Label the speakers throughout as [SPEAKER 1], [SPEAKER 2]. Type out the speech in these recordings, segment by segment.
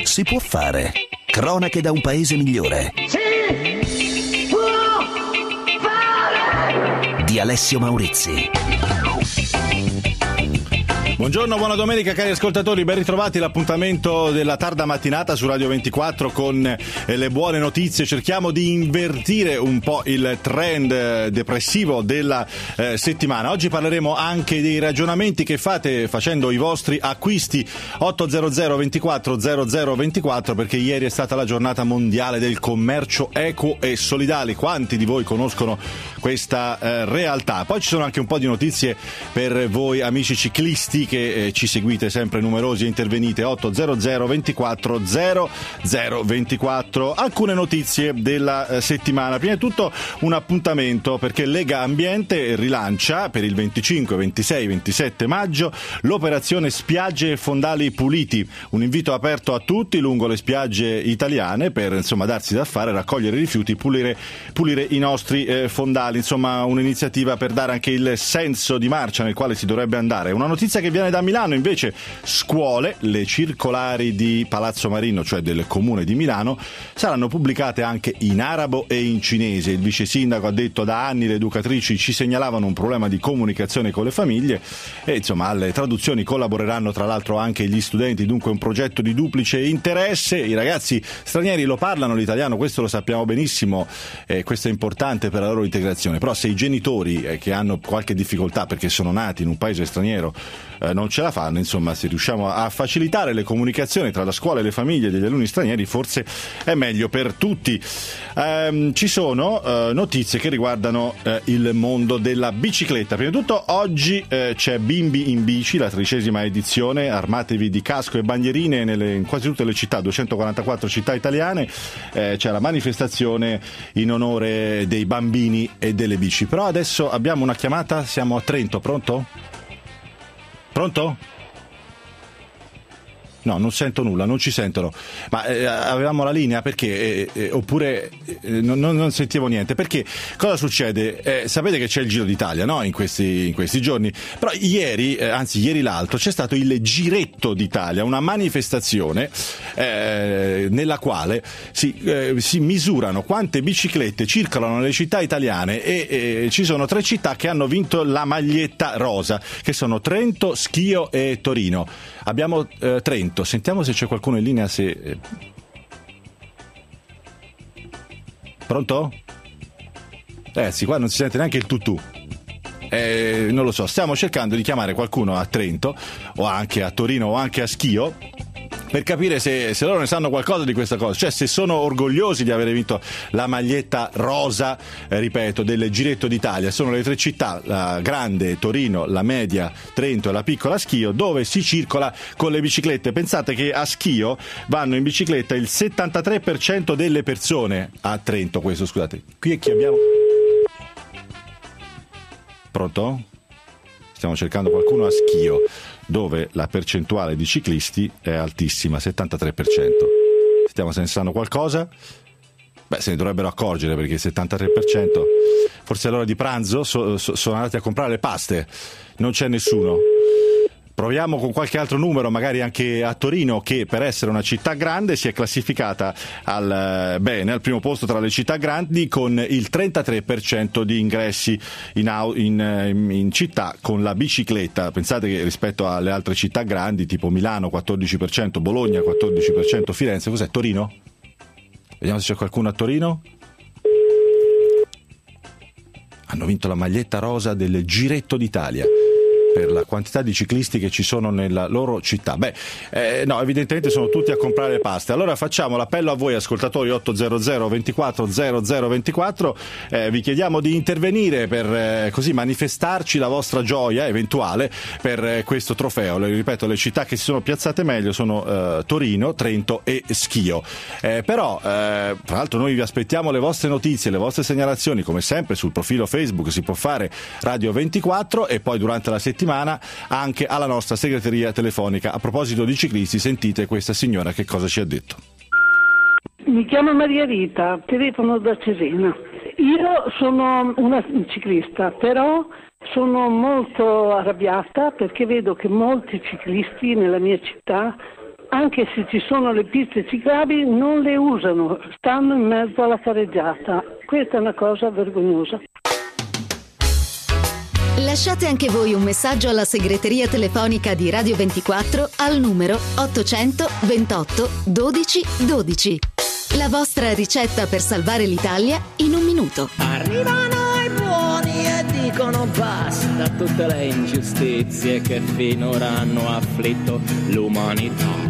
[SPEAKER 1] Si può fare. Cronache da un paese migliore.
[SPEAKER 2] Si può fare!
[SPEAKER 1] Di Alessio Maurizi.
[SPEAKER 3] Buongiorno, buona domenica cari ascoltatori, ben ritrovati all'appuntamento della tarda mattinata su Radio 24 con le buone notizie. Cerchiamo di invertire un po' il trend depressivo della settimana. Oggi parleremo anche dei ragionamenti che fate facendo i vostri acquisti. 800 24 00 24, perché ieri è stata la giornata mondiale del commercio equo e solidale. Quanti di voi conoscono questa realtà? Poi ci sono anche un po' di notizie per voi amici ciclisti che ci seguite sempre numerosi e intervenite. 800 24 00 24. Alcune notizie della settimana. Prima di tutto un appuntamento, perché Lega Ambiente rilancia per il 25, 26, 27 maggio l'operazione Spiagge e Fondali Puliti, un invito aperto a tutti lungo le spiagge italiane per darsi da fare, raccogliere rifiuti, pulire i nostri fondali, un'iniziativa per dare anche il senso di marcia nel quale si dovrebbe andare. Una notizia che viene da Milano invece: scuole, le circolari di Palazzo Marino, cioè del comune di Milano, saranno pubblicate anche in arabo e in cinese. Il vice sindaco ha detto: da anni le educatrici ci segnalavano un problema di comunicazione con le famiglie e alle traduzioni collaboreranno tra l'altro anche gli studenti, dunque un progetto di duplice interesse. I ragazzi stranieri lo parlano l'italiano, questo lo sappiamo benissimo, questo è importante per la loro integrazione, però se i genitori che hanno qualche difficoltà perché sono nati in un paese straniero non ce la fanno, se riusciamo a facilitare le comunicazioni tra la scuola e le famiglie degli alunni stranieri, forse è meglio per tutti. Ci sono notizie che riguardano il mondo della bicicletta. Prima di tutto oggi c'è Bimbi in bici, la 13ª edizione. Armatevi di casco e bandierine in quasi tutte le città, 244 città italiane. C'è la manifestazione in onore dei bambini e delle bici. Però adesso abbiamo una chiamata, siamo a Trento. Pronto? Pronto? No, non sento nulla, non ci sentono. Ma avevamo la linea perché? Oppure non sentivo niente. Perché cosa succede? Sapete che c'è il Giro d'Italia, no? In questi giorni. Però ieri l'altro, c'è stato il Giretto d'Italia, una manifestazione nella quale si misurano quante biciclette circolano nelle città italiane e ci sono 3 città che hanno vinto la maglietta rosa, che sono Trento, Schio e Torino. Abbiamo Trento. Sentiamo se c'è qualcuno in linea. Pronto? Sì, qua non si sente neanche il tutù. Non lo so, stiamo cercando di chiamare qualcuno a Trento o anche a Torino o anche a Schio per capire se loro ne sanno qualcosa di questa cosa, cioè se sono orgogliosi di aver vinto la maglietta rosa, ripeto, del Giretto d'Italia. Sono le 3 città, la grande Torino, la media Trento e la piccola Schio, dove si circola con le biciclette. Pensate che a Schio vanno in bicicletta il 73% delle persone. A Trento questo, scusate. Qui chi abbiamo? Pronto? Stiamo cercando qualcuno a Schio, dove la percentuale di ciclisti è altissima, 73%. Sentiamo se ne sanno qualcosa. Se ne dovrebbero accorgere, perché il 73%, forse è l'ora di pranzo, sono andati a comprare le paste, non c'è nessuno. Proviamo con qualche altro numero, magari anche a Torino, che per essere una città grande si è classificata al primo posto tra le città grandi, con il 33% di ingressi in città con la bicicletta. Pensate che rispetto alle altre città grandi, tipo Milano 14%, Bologna 14%, Firenze, cos'è? Torino? Vediamo se c'è qualcuno a Torino. Hanno vinto la maglietta rosa del Giretto d'Italia per la quantità di ciclisti che ci sono nella loro città. No, evidentemente sono tutti a comprare le paste. Allora facciamo l'appello a voi ascoltatori, 800 24 00 24. Vi chiediamo di intervenire per così manifestarci la vostra gioia eventuale per questo trofeo. Ripeto, le città che si sono piazzate meglio sono Torino, Trento e Schio. Però tra l'altro noi vi aspettiamo le vostre notizie, le vostre segnalazioni, come sempre sul profilo Facebook si può fare Radio 24, e poi durante la settimana anche alla nostra segreteria telefonica. A proposito di ciclisti, sentite questa signora che cosa ci ha detto.
[SPEAKER 4] Mi chiamo Maria Rita, telefono da Cesena. Io sono una ciclista, però sono molto arrabbiata perché vedo che molti ciclisti nella mia città anche se ci sono le piste ciclabili, non le usano, stanno in mezzo alla carreggiata. Questa è una cosa vergognosa.
[SPEAKER 5] Lasciate anche voi un messaggio alla segreteria telefonica di Radio 24 al numero 800 28 12 12. La vostra ricetta per salvare l'Italia in un minuto.
[SPEAKER 6] Arrivano i buoni e dicono basta a tutte le ingiustizie che finora hanno afflitto l'umanità.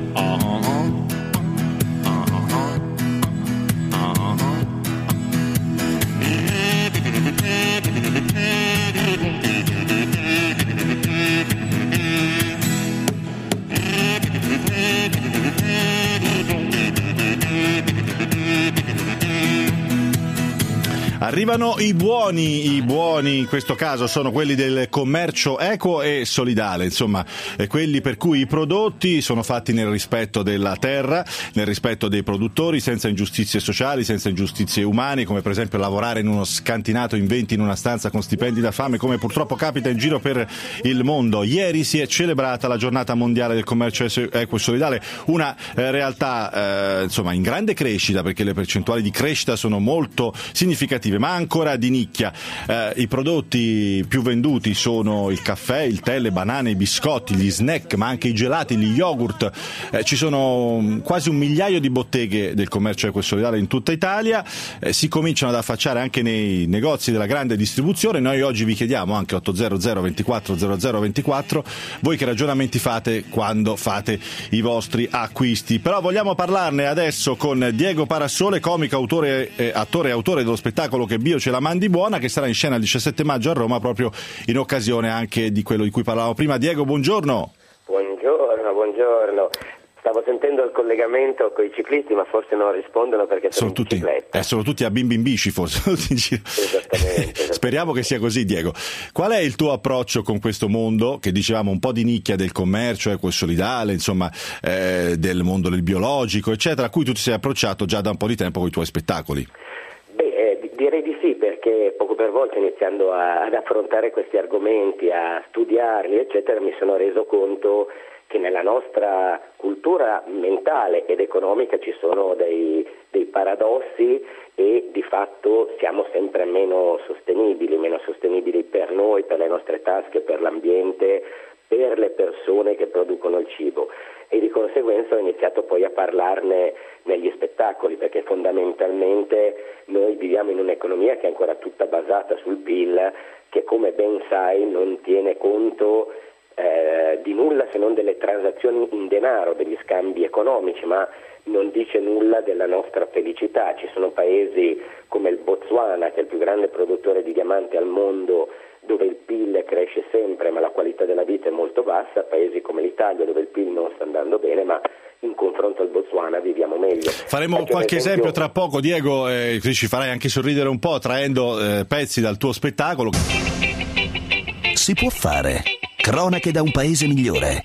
[SPEAKER 3] Arrivano i buoni in questo caso sono quelli del commercio equo e solidale, insomma, quelli per cui i prodotti sono fatti nel rispetto della terra, nel rispetto dei produttori, senza ingiustizie sociali, senza ingiustizie umane, come per esempio lavorare in uno scantinato in 20 in una stanza con stipendi da fame, come purtroppo capita in giro per il mondo. Ieri si è celebrata la giornata mondiale del commercio equo e solidale, una realtà insomma in grande crescita, perché le percentuali di crescita sono molto significative, ma ancora di nicchia. I prodotti più venduti sono il caffè, il tè, le banane, i biscotti, gli snack, ma anche i gelati, gli yogurt. Ci sono quasi 1 migliaio di botteghe del commercio equo e solidale in tutta Italia. Si cominciano ad affacciare anche nei negozi della grande distribuzione. Noi oggi vi chiediamo anche 800 24 00 24 voi che ragionamenti fate quando fate i vostri acquisti. Però vogliamo parlarne adesso con Diego Parassole, comico, attore e autore dello spettacolo Che Bio ce la mandi buona, che sarà in scena il 17 maggio a Roma, proprio in occasione anche di quello di cui parlavamo prima. Diego, buongiorno.
[SPEAKER 7] Buongiorno. Stavo sentendo il collegamento con i ciclisti, ma forse non rispondono perché sono in bicicletta.
[SPEAKER 3] Sono tutti a bimbi in bici, forse.
[SPEAKER 7] Esattamente.
[SPEAKER 3] Speriamo che sia così, Diego. Qual è il tuo approccio con questo mondo, che dicevamo un po' di nicchia del commercio equo e solidale, insomma, del mondo del biologico, eccetera, a cui tu ti sei approcciato già da un po' di tempo con i tuoi spettacoli?
[SPEAKER 7] Direi di sì, perché poco per volta, iniziando ad affrontare questi argomenti, a studiarli, eccetera, mi sono reso conto che nella nostra cultura mentale ed economica ci sono dei paradossi e di fatto siamo sempre meno sostenibili per noi, per le nostre tasche, per l'ambiente, per le persone che producono il cibo. E di conseguenza ho iniziato poi a parlarne negli spettacoli, perché fondamentalmente noi viviamo in un'economia che è ancora tutta basata sul PIL, che come ben sai non tiene conto di nulla se non delle transazioni in denaro, degli scambi economici, ma non dice nulla della nostra felicità. Ci sono paesi come il Botswana, che è il più grande produttore di diamanti al mondo, dove il PIL cresce sempre ma la qualità della vita è molto bassa, paesi come l'Italia dove il PIL non sta andando bene, ma in confronto al Botswana viviamo meglio.
[SPEAKER 3] Faremo qualche esempio tra poco, Diego, così ci farai anche sorridere un po' traendo pezzi dal tuo spettacolo.
[SPEAKER 1] Si può fare. Cronache da un paese migliore.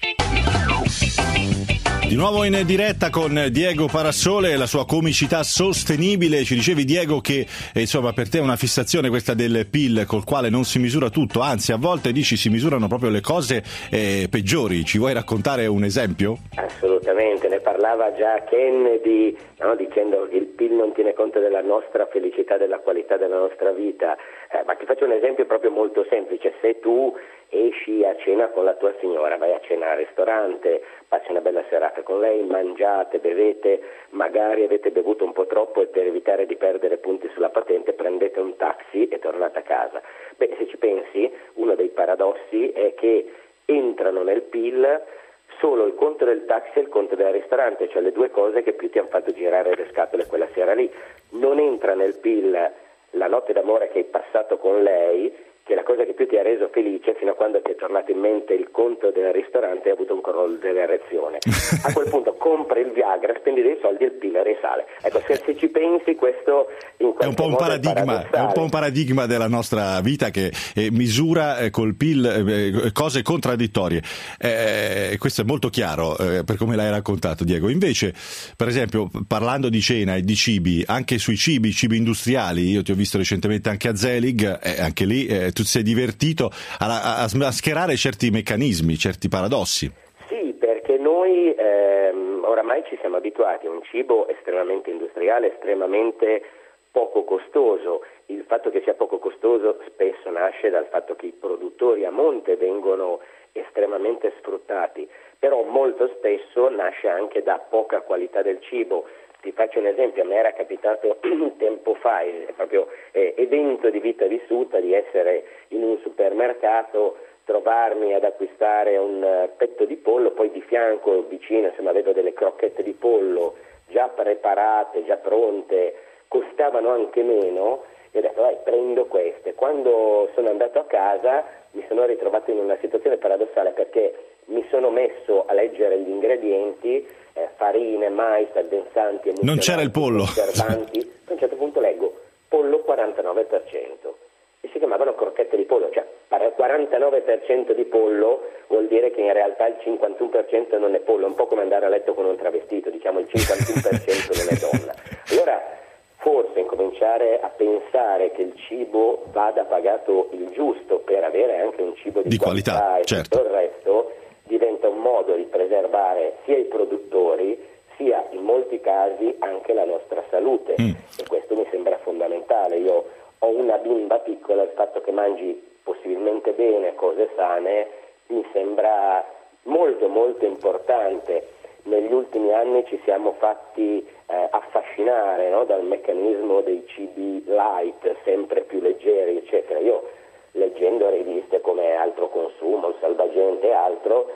[SPEAKER 3] Di nuovo in diretta con Diego Parassole e la sua comicità sostenibile. Ci dicevi, Diego, che insomma per te è una fissazione questa del PIL, col quale non si misura tutto, anzi a volte dici si misurano proprio le cose peggiori. Ci vuoi raccontare un esempio?
[SPEAKER 7] Assolutamente, ne parlava già Kennedy, no? Dicendo che il PIL non tiene conto della nostra felicità, della qualità della nostra vita. Ma ti faccio un esempio proprio molto semplice: se tu esci a cena con la tua signora, vai a cena al ristorante, passi una bella serata con lei, mangiate, bevete, magari avete bevuto un po' troppo e per evitare di perdere punti sulla patente prendete un taxi e tornate a casa. Beh, se ci pensi, uno dei paradossi è che entrano nel PIL solo il conto del taxi e il conto del ristorante, cioè le due cose che più ti hanno fatto girare le scatole quella sera lì. Non entra nel PIL la notte d'amore che hai passato con lei, che è la cosa che più ti ha reso felice, fino a quando ti è tornato in mente il conto del ristorante e hai avuto un crollo dell'erezione. A quel punto compri il Viagra, spendi dei soldi e il PIL risale. Ecco, se ci pensi, questo in
[SPEAKER 3] è un po' un paradigma, è un po' un paradigma della nostra vita che misura col PIL cose contraddittorie. Questo è molto chiaro per come l'hai raccontato, Diego. Invece, per esempio, parlando di cena e di cibi, anche sui cibi industriali, io ti ho visto recentemente anche a Zelig, anche lì tu sei divertito a smascherare certi meccanismi, certi paradossi.
[SPEAKER 7] Sì, perché noi oramai ci siamo abituati a un cibo estremamente industriale, estremamente poco costoso. Il fatto che sia poco costoso spesso nasce dal fatto che i produttori a monte vengono estremamente sfruttati, però molto spesso nasce anche da poca qualità del cibo. Ti faccio un esempio, a me era capitato tempo fa, è proprio evento di vita vissuta, di essere in un supermercato, trovarmi ad acquistare un petto di pollo, poi di fianco, vicino, insomma, avevo delle crocchette di pollo già preparate, già pronte, costavano anche meno, e ho detto vai, prendo queste. Quando sono andato a casa mi sono ritrovato in una situazione paradossale, perché mi sono messo a leggere gli ingredienti, farine, mais, addensanti,
[SPEAKER 3] non c'era il pollo,
[SPEAKER 7] conservanti. A un certo punto leggo pollo 49%, e si chiamavano crocchette di pollo, cioè 49% di pollo vuol dire che in realtà il 51% non è pollo, è un po' come andare a letto con un travestito, diciamo il 51% non è donna. Allora forse incominciare a pensare che il cibo vada pagato il giusto per avere anche un cibo di qualità e
[SPEAKER 3] certo.
[SPEAKER 7] tutto il resto diventa un modo di preservare sia i produttori sia in molti casi anche la nostra salute, e questo mi sembra fondamentale. Io ho una bimba piccola, il fatto che mangi possibilmente bene, cose sane, mi sembra molto molto importante. Negli ultimi anni ci siamo fatti affascinare, no, dal meccanismo dei cibi light, sempre più leggeri, eccetera. Io, leggendo riviste come Altro Consumo, Il Salvagente e altro,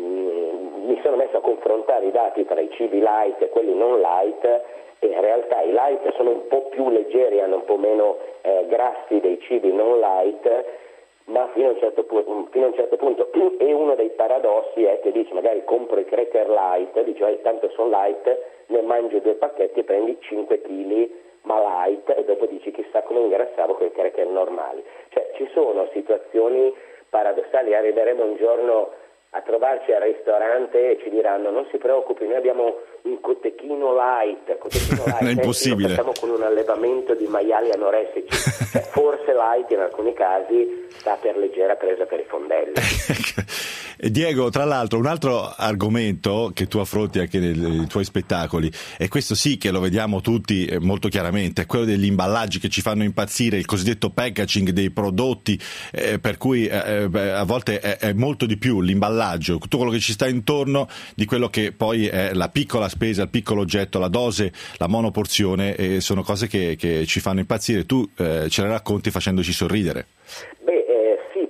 [SPEAKER 7] mi sono messo a confrontare i dati tra i cibi light e quelli non light, e in realtà i light sono un po' più leggeri, hanno un po' meno grassi dei cibi non light, ma fino a un certo punto. E uno dei paradossi è che dici, magari compro i cracker light, dici tanto sono light, ne mangio 2 pacchetti e prendi 5 kg ma light, e dopo dici chissà come ingrassavo con i cracker normali. Cioè ci sono situazioni paradossali. Arriveremo un giorno a trovarci al ristorante e ci diranno non si preoccupi, noi abbiamo un cotechino light
[SPEAKER 3] è impossibile,
[SPEAKER 7] lo facciamo con un allevamento di maiali anoressici. Cioè, forse light in alcuni casi sta per leggera presa per i fondelli.
[SPEAKER 3] Diego, tra l'altro, un altro argomento che tu affronti anche nei tuoi spettacoli, e questo sì che lo vediamo tutti molto chiaramente, è quello degli imballaggi che ci fanno impazzire, il cosiddetto packaging dei prodotti, per cui a volte è molto di più l'imballaggio, tutto quello che ci sta intorno, di quello che poi è la piccola spesa, il piccolo oggetto, la dose, la monoporzione, sono cose che ci fanno impazzire. Tu ce le racconti facendoci sorridere.
[SPEAKER 7] Sì,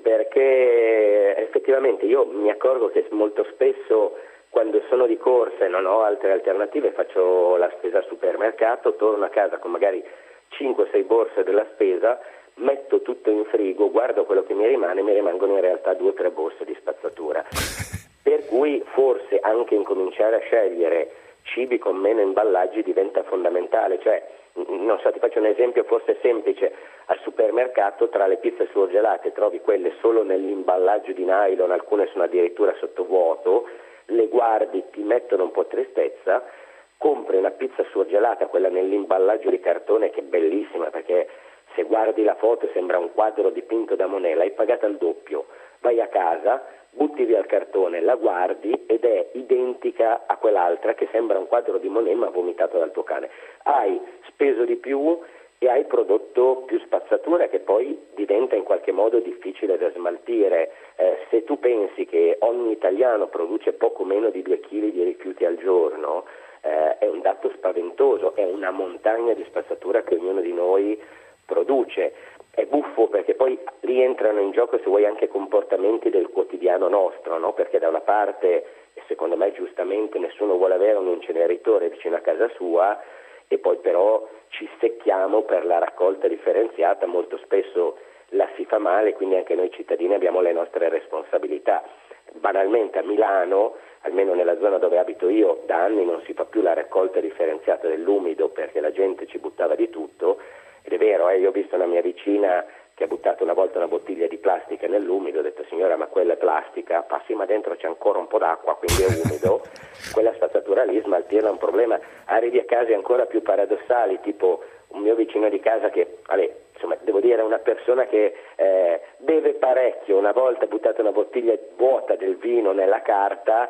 [SPEAKER 7] perché effettivamente io mi accorgo che molto spesso quando sono di corsa e non ho altre alternative faccio la spesa al supermercato, torno a casa con magari 5-6 borse della spesa, metto tutto in frigo, guardo quello che mi rimangono in realtà 2-3 borse di spazzatura. Per cui forse anche incominciare a scegliere cibi con meno imballaggi diventa fondamentale. Cioè, non so, ti faccio un esempio forse semplice: al supermercato tra le pizze surgelate trovi quelle solo nell'imballaggio di nylon, alcune sono addirittura sottovuoto, le guardi, ti mettono un po' tristezza, compri una pizza surgelata, quella nell'imballaggio di cartone, che è bellissima perché se guardi la foto sembra un quadro dipinto da Monet, l'hai pagata al doppio, vai a casa, butti via il cartone, la guardi ed è identica a quell'altra che sembra un quadro di Monet ma vomitato dal tuo cane. Hai speso di più e hai prodotto più spazzatura, che poi diventa in qualche modo difficile da smaltire. Se tu pensi che ogni italiano produce poco meno di 2 kg di rifiuti al giorno, è un dato spaventoso, è una montagna di spazzatura che ognuno di noi produce. È buffo perché poi rientrano in gioco, se vuoi, anche comportamenti del quotidiano nostro, no? Perché da una parte, e secondo me giustamente, nessuno vuole avere un inceneritore vicino a casa sua, e poi però ci secchiamo per la raccolta differenziata, molto spesso la si fa male, quindi anche noi cittadini abbiamo le nostre responsabilità. Banalmente a Milano, almeno nella zona dove abito io, da anni non si fa più la raccolta differenziata dell'umido perché la gente ci buttava di tutto. Ed è vero, io ho visto una mia vicina che ha buttato una volta una bottiglia di plastica nell'umido, ho detto signora ma quella è plastica, passi ma dentro c'è ancora un po' d'acqua, quindi è umido, quella spazzatura lì smaltirla è un problema. Arrivi a casi ancora più paradossali, tipo un mio vicino di casa che, insomma, devo dire è una persona che beve parecchio, una volta ha buttato una bottiglia vuota del vino nella carta,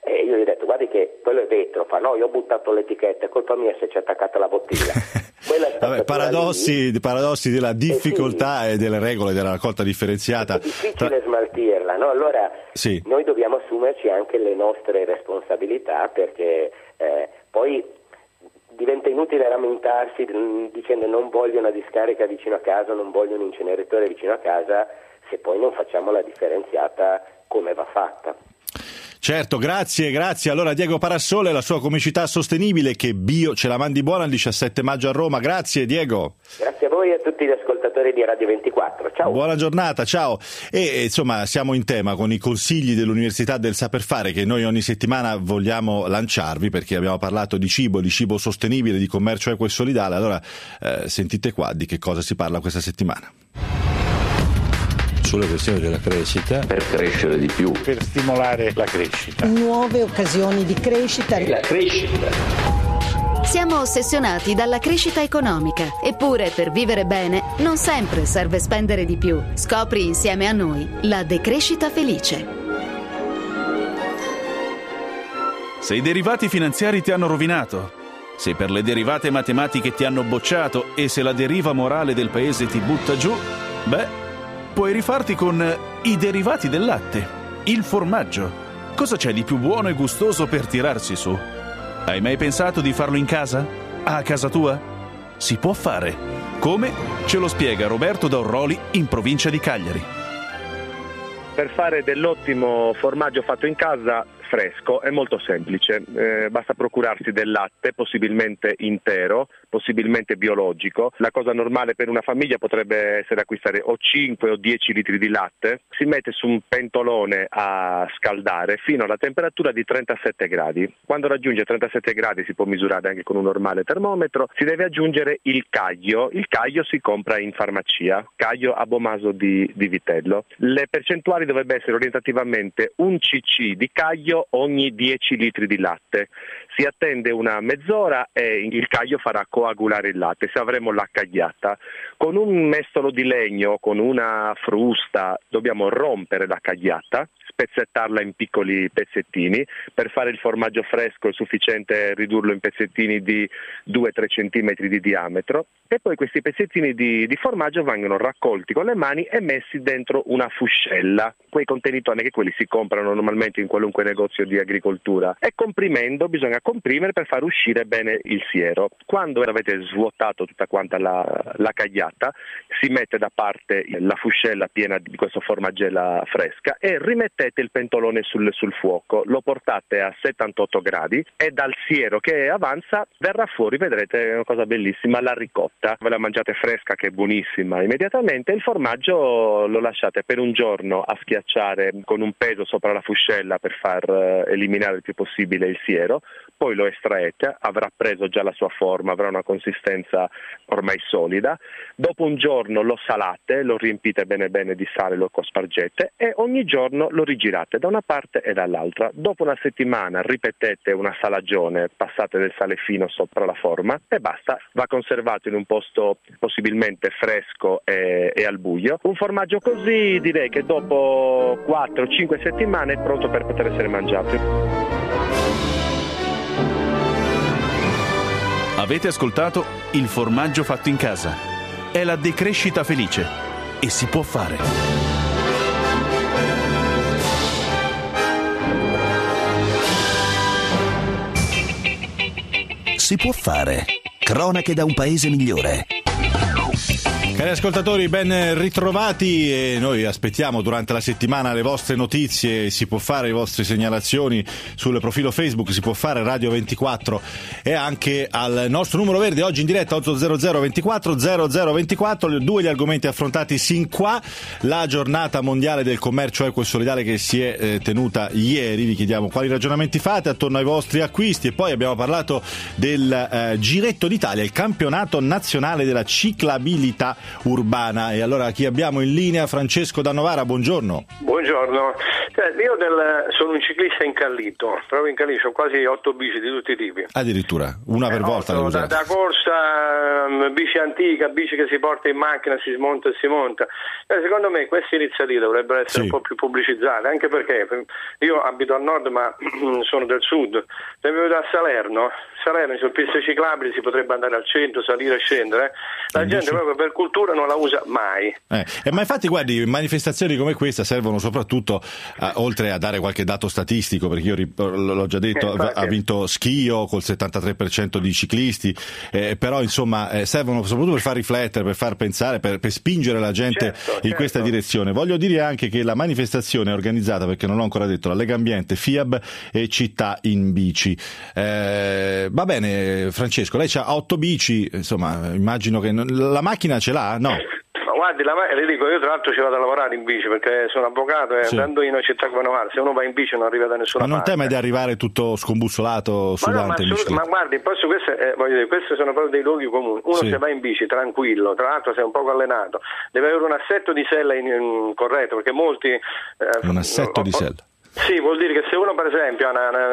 [SPEAKER 7] E io gli ho detto: guardi che quello è vetro. Fa: no, io ho buttato l'etichetta, è colpa mia se c'è attaccata la bottiglia.
[SPEAKER 3] Vabbè, paradossi della difficoltà e delle regole della raccolta differenziata.
[SPEAKER 7] È difficile smaltirla, no? Allora noi dobbiamo assumerci anche le nostre responsabilità, perché poi diventa inutile lamentarsi dicendo non voglio una discarica vicino a casa, non voglio un inceneritore vicino a casa, se poi non facciamo la differenziata come va fatta.
[SPEAKER 3] Certo, grazie. Allora Diego Parassole, la sua comicità sostenibile, che Bio ce la mandi buona il 17 maggio a Roma. Grazie Diego.
[SPEAKER 7] Grazie a voi e a tutti gli ascoltatori di Radio 24. Ciao.
[SPEAKER 3] Buona giornata, ciao. E insomma siamo in tema con i consigli dell'Università del Saper Fare che noi ogni settimana vogliamo lanciarvi, perché abbiamo parlato di cibo sostenibile, di commercio equo e solidale. Allora sentite qua di che cosa si parla questa settimana.
[SPEAKER 8] Sulla questione della crescita,
[SPEAKER 9] per crescere di più,
[SPEAKER 10] per stimolare la crescita,
[SPEAKER 11] nuove occasioni di crescita
[SPEAKER 9] e la crescita.
[SPEAKER 5] Siamo ossessionati dalla crescita economica, eppure per vivere bene non sempre serve spendere di più. Scopri insieme a noi la decrescita felice.
[SPEAKER 12] Se i derivati finanziari ti hanno rovinato, se per le derivate matematiche ti hanno bocciato e se la deriva morale del paese ti butta giù, puoi rifarti con i derivati del latte, il formaggio. Cosa c'è di più buono e gustoso per tirarsi su? Hai mai pensato di farlo in casa? A casa tua? Si può fare. Come? Ce lo spiega Roberto da Orroli in provincia di Cagliari.
[SPEAKER 13] Per fare dell'ottimo formaggio fatto in casa fresco è molto semplice, basta procurarsi del latte, possibilmente intero, possibilmente biologico. La cosa normale per una famiglia potrebbe essere acquistare o 5 o 10 litri di latte, si mette su un pentolone a scaldare fino alla temperatura di 37 gradi. Quando raggiunge 37 gradi, si può misurare anche con un normale termometro, si deve aggiungere il caglio. Il caglio si compra in farmacia, caglio abomaso di vitello. Le percentuali dovrebbe essere orientativamente 1 cc di caglio ogni 10 litri di latte. Si attende una mezz'ora e il caglio farà coagulare il latte, se avremo la cagliata. Con un mestolo di legno, con una frusta, dobbiamo rompere la cagliata, spezzettarla in piccoli pezzettini. Per fare il formaggio fresco è sufficiente ridurlo in pezzettini di 2-3 cm di diametro, e poi questi pezzettini di formaggio vengono raccolti con le mani e messi dentro una fuscella, quei contenitori che quelli si comprano normalmente in qualunque negozio di agricoltura, e comprimendo, bisogna comprimere per far uscire bene il siero. Quando avete svuotato tutta quanta la cagliata, si mette da parte la fuscella piena di questa formaggella fresca e rimettete il pentolone sul fuoco, lo portate a 78 gradi e dal siero che avanza verrà fuori, vedrete, una cosa bellissima, la ricotta. Ve la mangiate fresca che è buonissima immediatamente. Il formaggio lo lasciate per un giorno a schiacciare con un peso sopra la fuscella per far eliminare il più possibile il siero, poi lo estraete, avrà preso già la sua forma, avrà una consistenza ormai solida. Dopo un giorno lo salate, lo riempite bene bene di sale, lo cospargete e ogni giorno lo rigirate da una parte e dall'altra. Dopo una settimana ripetete una salagione, passate del sale fino sopra la forma e basta. Va conservato in un posto possibilmente fresco e al buio. Un formaggio così direi che dopo 4-5 settimane è pronto per poter essere mangiato.
[SPEAKER 12] Avete ascoltato il formaggio fatto in casa. È la decrescita felice e si può fare.
[SPEAKER 1] Si può fare. Cronache da un paese migliore.
[SPEAKER 3] Cari ascoltatori, ben ritrovati, e noi aspettiamo durante la settimana le vostre notizie. Si può fare, le vostre segnalazioni sul profilo Facebook Si può fare Radio 24 e anche al nostro numero verde oggi in diretta 800 24 0024. Due gli argomenti affrontati sin qua: la giornata mondiale del commercio equo e solidale che si è tenuta ieri. Vi chiediamo quali ragionamenti fate attorno ai vostri acquisti, e poi abbiamo parlato del Giretto d'Italia, il campionato nazionale della ciclabilità urbana. E allora chi abbiamo in linea? Francesco da Novara, buongiorno.
[SPEAKER 8] Buongiorno, io sono un ciclista incallito, proprio incallito, ho quasi 8 bici di tutti i tipi.
[SPEAKER 3] Addirittura, una per volta devo usare.
[SPEAKER 8] Da corsa, bici antica, bici che si porta in macchina, si smonta e si monta. Secondo me queste iniziative dovrebbero essere un po' più pubblicizzate, anche perché io abito al nord ma sono del sud. Se mi vedo a Salerno su piste ciclabili si potrebbe andare al centro, salire e scendere. La gente proprio per cultura non la usa mai.
[SPEAKER 3] Ma infatti guardi, manifestazioni come questa servono soprattutto, oltre a dare qualche dato statistico, perché io l'ho già detto, ha vinto Schio col 73% di ciclisti, però insomma servono soprattutto per far riflettere, per far pensare, per spingere la gente in questa direzione. Voglio dire anche che la manifestazione è organizzata, perché non l'ho ancora detto, la Lega Ambiente, FIAB e Città in Bici. Va bene Francesco, lei ha 8 bici, insomma immagino che la macchina ce l'ha? No.
[SPEAKER 8] Guardi, le dico, io tra l'altro ci vado a lavorare in bici perché sono avvocato e andando in una città come Novara, se uno va in bici non arriva da nessuna parte.
[SPEAKER 3] Ma non teme di arrivare tutto scombussolato, sudante in bicicletta?
[SPEAKER 8] Ma guardi, questi sono proprio dei luoghi comuni. Uno se va in bici tranquillo, tra l'altro sei un poco allenato, deve avere un assetto di sella corretto, perché molti...
[SPEAKER 3] un assetto di sella?
[SPEAKER 8] Sì, vuol dire che se uno per esempio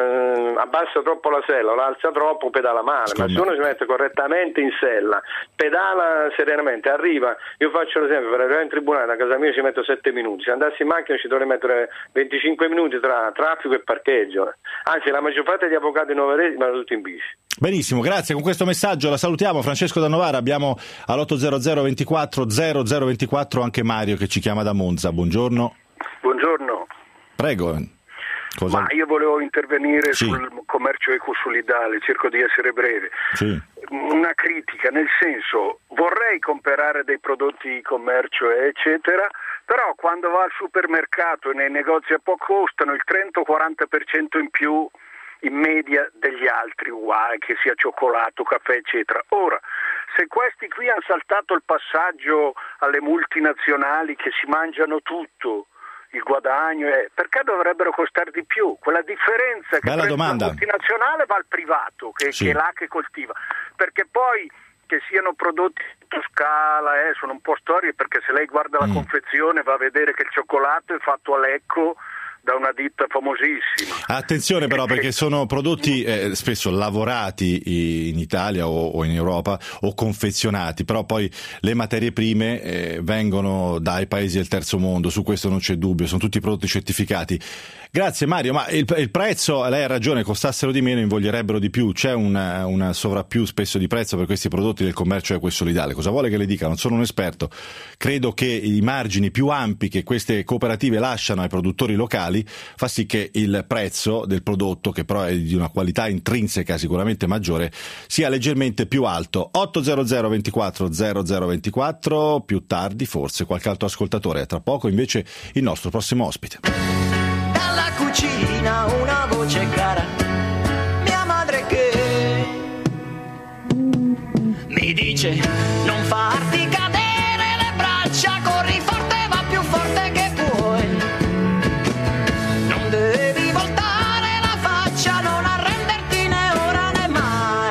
[SPEAKER 8] abbassa troppo la sella o la alza troppo pedala male, ma se uno si mette correttamente in sella, pedala serenamente, arriva, io faccio l'esempio, per arrivare in tribunale da casa mia ci metto 7 minuti, se andassi in macchina ci dovrei mettere 25 minuti tra traffico e parcheggio, anzi la maggior parte degli avvocati novaresi vanno tutti in bici.
[SPEAKER 3] Benissimo, grazie, con questo messaggio la salutiamo. Francesco da Novara, abbiamo all'800 24 0024 anche Mario che ci chiama da Monza, buongiorno.
[SPEAKER 14] Buongiorno.
[SPEAKER 3] Prego.
[SPEAKER 14] Ma io volevo intervenire sul commercio ecosolidale, cerco di essere breve. Una critica, nel senso, vorrei comprare dei prodotti di commercio eccetera, però quando va al supermercato e nei negozi a poco costano il 30 o 40% in più in media degli altri, uguali, che sia cioccolato, caffè eccetera. Ora, se questi qui hanno saltato il passaggio alle multinazionali che si mangiano tutto, il guadagno perché dovrebbero costare di più? Quella differenza che la multinazionale va al privato che è là che coltiva, perché poi che siano prodotti su scala sono un po' storie, perché se lei guarda la confezione va a vedere che il cioccolato è fatto a Lecco da una ditta famosissima.
[SPEAKER 3] Attenzione però, perché sono prodotti spesso lavorati in Italia o in Europa o confezionati, però poi le materie prime vengono dai paesi del terzo mondo, su questo non c'è dubbio, sono tutti prodotti certificati. Grazie Mario, ma il prezzo, lei ha ragione, costassero di meno invoglierebbero di più, c'è una sovrappiù spesso di prezzo per questi prodotti del commercio ecosolidale. Cosa vuole che le dica? Non sono un esperto, credo che i margini più ampi che queste cooperative lasciano ai produttori locali fa sì che il prezzo del prodotto, che però è di una qualità intrinseca sicuramente maggiore, sia leggermente più alto. 800 24 0024, più tardi forse qualche altro ascoltatore. Tra poco invece il nostro prossimo ospite.
[SPEAKER 15] Dalla cucina una voce cara, mia madre che mi dice non farti cadere le braccia, corri forte, va più forte che puoi, non devi voltare la faccia, non arrenderti né ora né mai.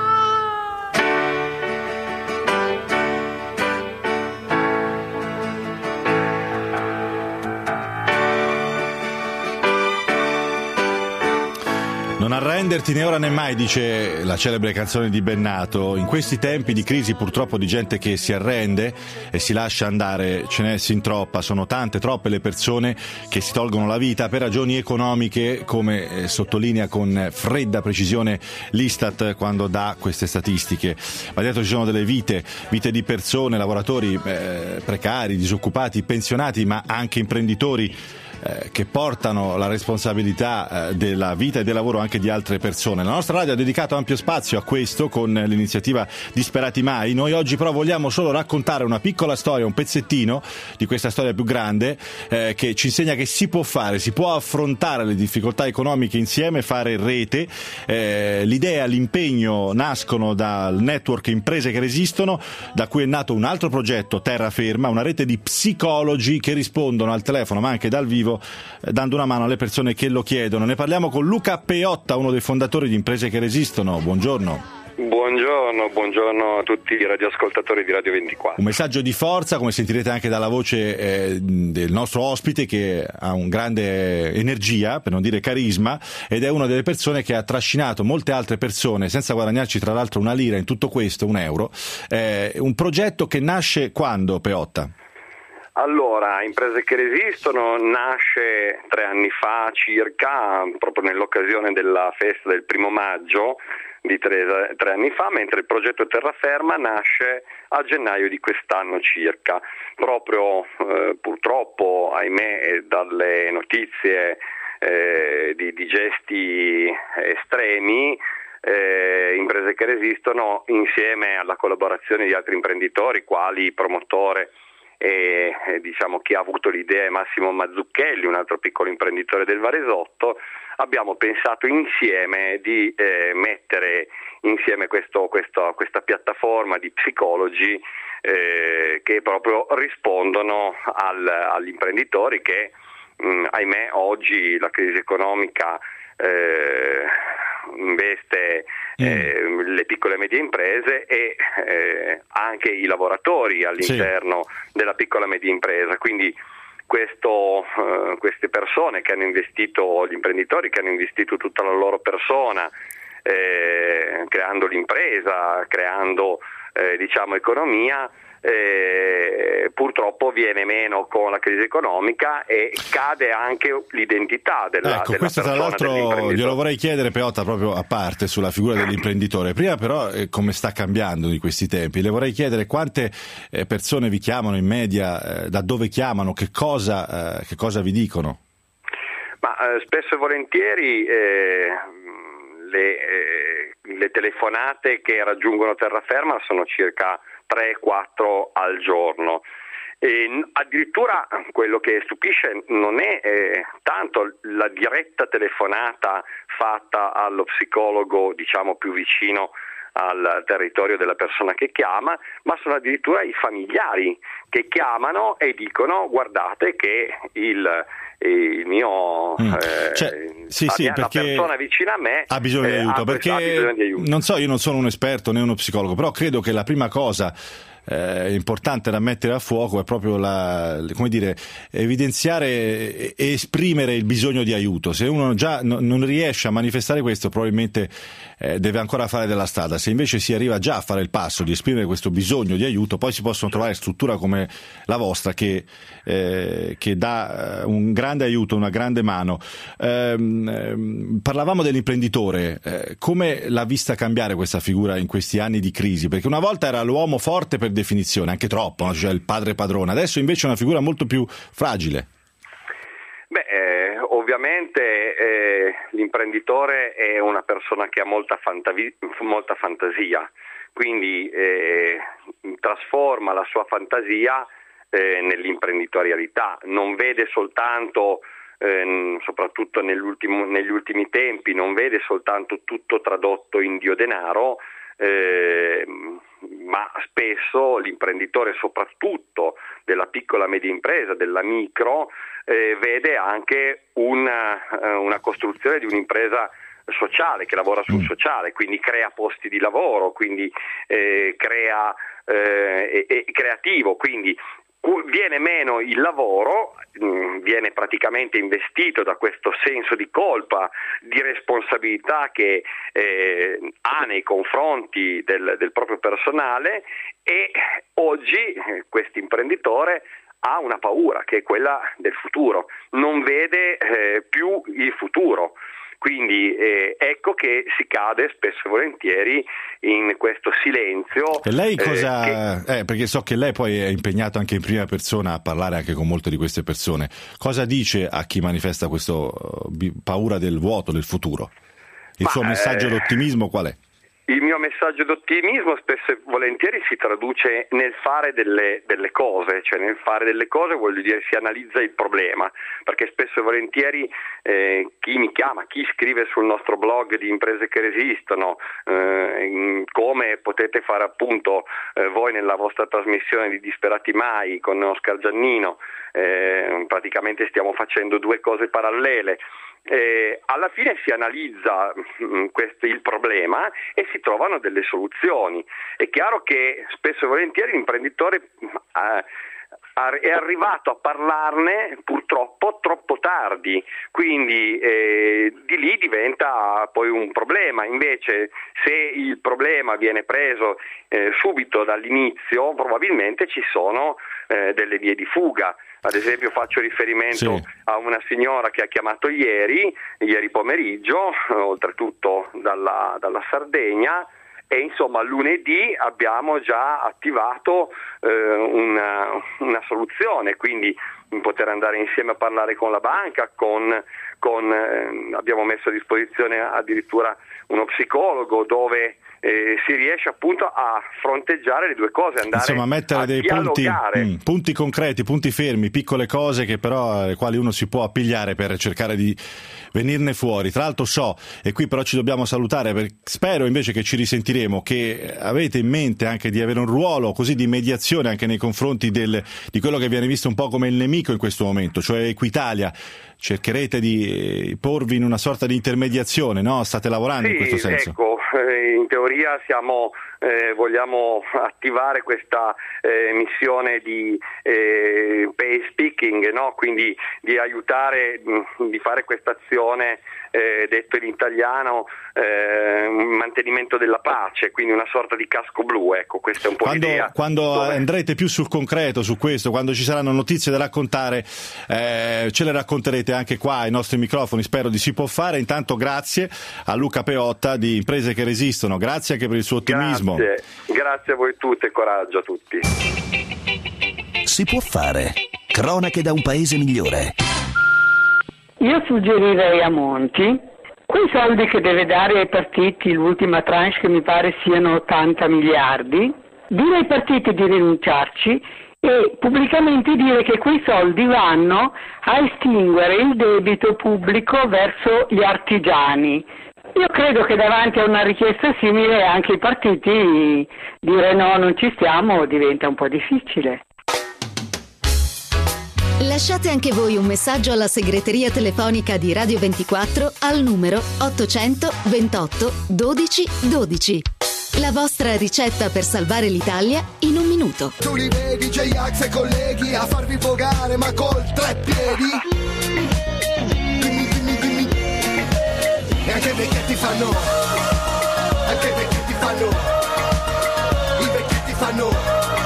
[SPEAKER 3] Non arrenderti né ora né mai, dice la celebre canzone di Bennato. In questi tempi di crisi, purtroppo, di gente che si arrende e si lascia andare, ce n'è sin troppa. Sono tante, troppe le persone che si tolgono la vita per ragioni economiche, come sottolinea con fredda precisione l'Istat quando dà queste statistiche. Ma dietro ci sono delle vite di persone, lavoratori precari, disoccupati, pensionati, ma anche imprenditori che portano la responsabilità della vita e del lavoro anche di altre persone. La nostra radio ha dedicato ampio spazio a questo con l'iniziativa Disperati Mai. Noi oggi però vogliamo solo raccontare una piccola storia, un pezzettino di questa storia più grande che ci insegna che si può fare, si può affrontare le difficoltà economiche insieme, fare rete. L'idea, l'impegno nascono dal network Imprese che Resistono, da cui è nato un altro progetto, Terraferma, una rete di psicologi che rispondono al telefono ma anche dal vivo, dando una mano alle persone che lo chiedono. Ne parliamo con Luca Peotta, uno dei fondatori di Imprese che Resistono. Buongiorno.
[SPEAKER 16] Buongiorno a tutti i radioascoltatori di Radio 24.
[SPEAKER 3] Un messaggio di forza, come sentirete anche dalla voce del nostro ospite, che ha un grande energia, per non dire carisma, ed è una delle persone che ha trascinato molte altre persone senza guadagnarci tra l'altro una lira in tutto questo, €1. Un progetto che nasce quando, Peotta?
[SPEAKER 16] Allora, Imprese che Resistono nasce 3 anni fa circa, proprio nell'occasione della festa del 1° maggio di 3 anni fa, mentre il progetto Terraferma nasce a gennaio di quest'anno circa. Proprio purtroppo, ahimè, dalle notizie di gesti estremi, Imprese che Resistono, insieme alla collaborazione di altri imprenditori quali promotore e diciamo chi ha avuto l'idea è Massimo Mazzucchelli, un altro piccolo imprenditore del Varesotto, abbiamo pensato insieme di mettere insieme questa piattaforma di psicologi che proprio rispondono agli imprenditori che ahimè oggi la crisi economica investe le piccole e medie imprese e anche i lavoratori all'interno della piccola e media impresa, quindi queste persone che hanno investito, gli imprenditori che hanno investito tutta la loro persona creando l'impresa, creando diciamo economia, purtroppo viene meno con la crisi economica e cade anche l'identità della
[SPEAKER 3] questo
[SPEAKER 16] persona,
[SPEAKER 3] tra l'altro glielo vorrei chiedere, Peotta, proprio a parte sulla figura dell'imprenditore. Prima però come sta cambiando di questi tempi, le vorrei chiedere quante persone vi chiamano in media, da dove chiamano, che cosa vi dicono? Ma
[SPEAKER 16] spesso e volentieri le telefonate che raggiungono terraferma sono circa 3-4 al giorno. E addirittura quello che stupisce non è tanto la diretta telefonata fatta allo psicologo, diciamo più vicino al territorio della persona che chiama, ma sono addirittura i familiari che chiamano e dicono: guardate che il mio la persona vicina a me
[SPEAKER 3] ha bisogno di aiuto, perché non so, io non sono un esperto né uno psicologo, però credo che la prima cosa importante da mettere a fuoco è proprio evidenziare e esprimere il bisogno di aiuto. Se uno già non riesce a manifestare questo, probabilmente deve ancora fare della strada. Se invece si arriva già a fare il passo di esprimere questo bisogno di aiuto, poi si possono trovare strutture come la vostra che dà un grande aiuto, una grande mano. Parlavamo dell'imprenditore, come l'ha vista cambiare questa figura in questi anni di crisi? Perché una volta era l'uomo forte per definizione, anche troppo, no? Cioè il padre padrone, adesso invece è una figura molto più fragile.
[SPEAKER 16] Ovviamente l'imprenditore è una persona che ha molta fantasia, quindi trasforma la sua fantasia nell'imprenditorialità, non vede soltanto, soprattutto negli ultimi tempi, non vede soltanto tutto tradotto in dio denaro, ma spesso l'imprenditore, soprattutto della piccola media impresa, della micro, vede anche una costruzione di un'impresa sociale che lavora sul sociale, quindi crea posti di lavoro, quindi è creativo, quindi viene meno il lavoro, viene praticamente investito da questo senso di colpa, di responsabilità che ha nei confronti del proprio personale, e oggi questo imprenditore ha una paura che è quella del futuro, non vede più il futuro. Quindi ecco che si cade spesso e volentieri in questo silenzio.
[SPEAKER 3] E lei cosa, perché so che lei poi è impegnato anche in prima persona a parlare anche con molte di queste persone, cosa dice a chi manifesta questa paura del vuoto, del futuro? Il suo messaggio d'ottimismo qual è?
[SPEAKER 16] Il mio messaggio d'ottimismo spesso e volentieri si traduce nel fare delle cose, cioè nel fare delle cose vuol dire si analizza il problema, perché spesso e volentieri chi mi chiama, chi scrive sul nostro blog di Imprese che Resistono, come potete fare appunto voi nella vostra trasmissione di Disperati Mai con Oscar Giannino, praticamente stiamo facendo 2 cose parallele. alla fine si analizza il problema e si trovano delle soluzioni. È chiaro che spesso e volentieri l'imprenditore è arrivato a parlarne purtroppo troppo tardi, quindi di lì diventa poi un problema. Invece se il problema viene preso subito dall'inizio, probabilmente ci sono delle vie di fuga. Ad esempio faccio riferimento a una signora che ha chiamato ieri pomeriggio, oltretutto dalla Sardegna, e insomma lunedì abbiamo già attivato una soluzione, quindi poter andare insieme a parlare con la banca, abbiamo messo a disposizione addirittura uno psicologo dove si riesce appunto a fronteggiare le due cose, andare
[SPEAKER 3] insomma, mettere
[SPEAKER 16] a
[SPEAKER 3] dei punti concreti, punti fermi, piccole cose che però alle quali uno si può appigliare per cercare di venirne fuori. Tra l'altro e qui però ci dobbiamo salutare, spero invece che ci risentiremo, che avete in mente anche di avere un ruolo così di mediazione anche nei confronti di quello che viene visto un po' come il nemico in questo momento, cioè Equitalia. Cercherete di porvi in una sorta di intermediazione, no? State lavorando in questo senso?
[SPEAKER 16] Ecco, in teoria vogliamo attivare questa missione di pay speaking, no? Quindi di aiutare, di fare questa azione, detto in italiano, mantenimento della pace, quindi una sorta di casco blu, ecco, questa è un po' l'idea.
[SPEAKER 3] Quando andrete più sul concreto su questo, quando ci saranno notizie da raccontare, ce le racconterete anche qua ai nostri microfoni, spero di si può fare. Intanto grazie a Luca Peotta di Imprese che Resistono, grazie anche per il suo ottimismo.
[SPEAKER 16] Grazie a voi tutti e coraggio a tutti.
[SPEAKER 1] Si può fare. Cronache da un paese migliore.
[SPEAKER 4] Io suggerirei a Monti quei soldi che deve dare ai partiti, l'ultima tranche che mi pare siano 80 miliardi, dire ai partiti di rinunciarci e pubblicamente dire che quei soldi vanno a estinguere il debito pubblico verso gli artigiani. Io credo che davanti a una richiesta simile anche i partiti dire no, non ci stiamo, diventa un po' difficile.
[SPEAKER 5] Lasciate anche voi un messaggio alla segreteria telefonica di Radio 24 al numero 800 28 12 12. La vostra ricetta per salvare l'Italia in un minuto.
[SPEAKER 17] Tu li vedi J-Ax e colleghi a farvi vogare ma col 3 piedi. Dimmi. E anche i vecchietti fanno. I vecchietti fanno.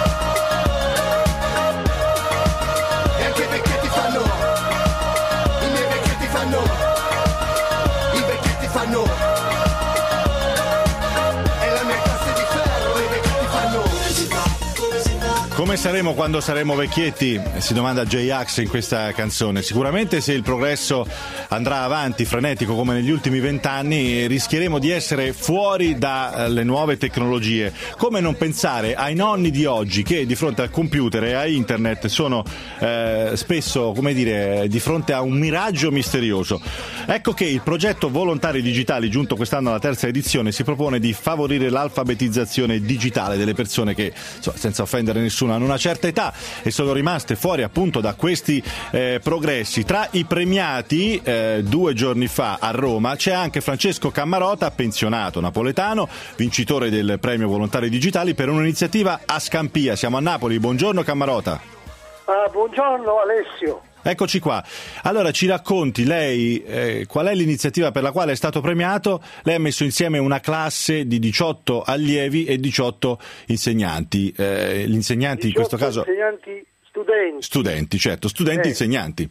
[SPEAKER 3] Come saremo quando saremo vecchietti? Si domanda J-Ax in questa canzone. Sicuramente se il progresso andrà avanti frenetico come negli ultimi 20 anni rischieremo di essere fuori dalle nuove tecnologie. Come non pensare ai nonni di oggi che di fronte al computer e a internet sono spesso, come dire, di fronte a un miraggio misterioso. Ecco che il progetto Volontari Digitali, giunto quest'anno alla 3ª edizione, si propone di favorire l'alfabetizzazione digitale delle persone che, senza offendere nessuno, hanno una certa età e sono rimaste fuori appunto da questi progressi. Tra i premiati 2 giorni fa a Roma c'è anche Francesco Cammarota, pensionato napoletano, vincitore del premio Volontari Digitali per un'iniziativa a Scampia. Siamo a Napoli. Buongiorno Cammarota.
[SPEAKER 18] Buongiorno Alessio.
[SPEAKER 3] Eccoci qua. Allora ci racconti lei qual è l'iniziativa per la quale è stato premiato? Lei ha messo insieme una classe di 18 allievi e 18 insegnanti. Gli insegnanti in questo caso...
[SPEAKER 18] Insegnanti
[SPEAKER 3] studenti, certo, studenti insegnanti.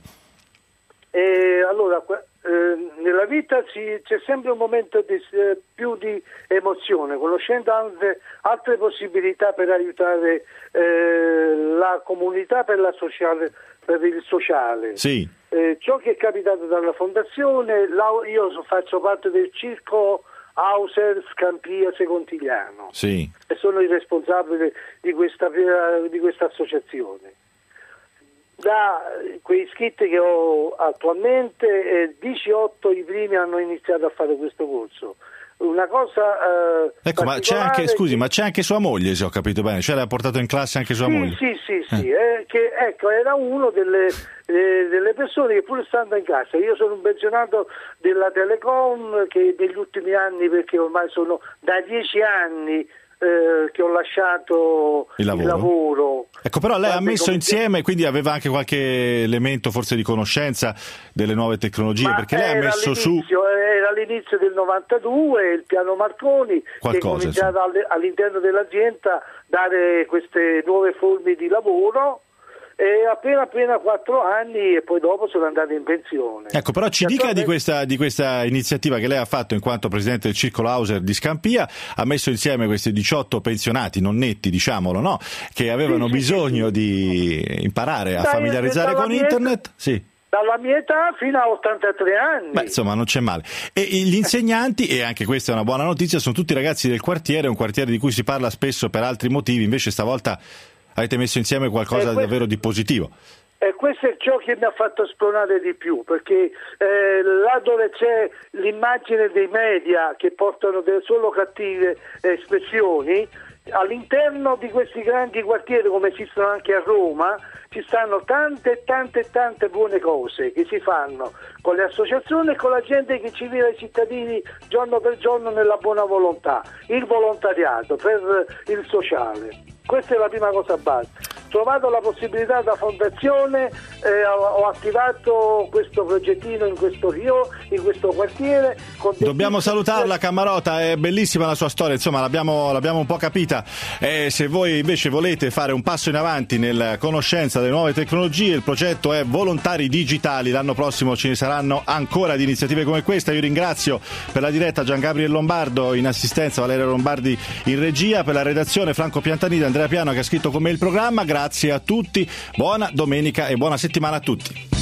[SPEAKER 18] Allora, nella vita c'è sempre un momento più di emozione, conoscendo anche altre possibilità per aiutare la comunità per il sociale.
[SPEAKER 3] Sì.
[SPEAKER 18] Ciò che è capitato dalla fondazione, io faccio parte del circo Hauser Scampia Secontigliano.
[SPEAKER 3] Sì.
[SPEAKER 18] E sono il responsabile di questa associazione. Da quei iscritti che ho attualmente, 18 i primi hanno iniziato a fare questo corso. Una cosa
[SPEAKER 3] ecco, ma c'è anche, scusi, ma c'è anche sua moglie, se ho capito bene, cioè l'ha portato in classe anche sua moglie?
[SPEAKER 18] Sì, che ecco, era uno delle persone che pur stando in casa, io sono un pensionato della Telecom che negli ultimi anni, perché ormai sono da 10 anni che ho lasciato il lavoro.
[SPEAKER 3] Ecco, però lei ha messo insieme, quindi aveva anche qualche elemento forse di conoscenza delle nuove tecnologie, perché lei ha messo su...
[SPEAKER 18] Era all'inizio del 92 il piano Marconi, che è cominciato all'interno dell'azienda a dare queste nuove forme di lavoro. E appena 4 anni e poi dopo sono andato in pensione.
[SPEAKER 3] Ecco, però ci dica di questa iniziativa che lei ha fatto in quanto presidente del Circolo Hauser di Scampia. Ha messo insieme questi 18 pensionati, non netti diciamolo, no? Che avevano bisogno di imparare a familiarizzare con internet.
[SPEAKER 18] Dalla mia età fino a 83 anni.
[SPEAKER 3] Beh, insomma, non c'è male. E gli insegnanti, e anche questa è una buona notizia, sono tutti ragazzi del quartiere, un quartiere di cui si parla spesso per altri motivi, invece stavolta avete messo insieme qualcosa davvero di positivo.
[SPEAKER 18] E questo è ciò che mi ha fatto spronare di più, perché là dove c'è l'immagine dei media che portano delle solo cattive espressioni, all'interno di questi grandi quartieri, come esistono anche a Roma, ci stanno tante buone cose che si fanno con le associazioni e con la gente che ci vive ai cittadini giorno per giorno nella buona volontà, il volontariato per il sociale. Questa è la prima cosa base. Trovato la possibilità da fondazione, ho attivato questo progettino in questo quartiere.
[SPEAKER 3] Dobbiamo salutarla, Cammarota, è bellissima la sua storia, insomma l'abbiamo un po' capita. Se voi invece volete fare un passo in avanti nella conoscenza delle nuove tecnologie, il progetto è Volontari Digitali. L'anno prossimo ce ne saranno ancora di iniziative come questa. Io ringrazio per la diretta Gian Gabriel Lombardo, in assistenza Valerio Lombardi in regia, per la redazione Franco Piantanida, Andrea Piano che ha scritto con me il programma. Grazie a tutti, buona domenica e buona settimana a tutti.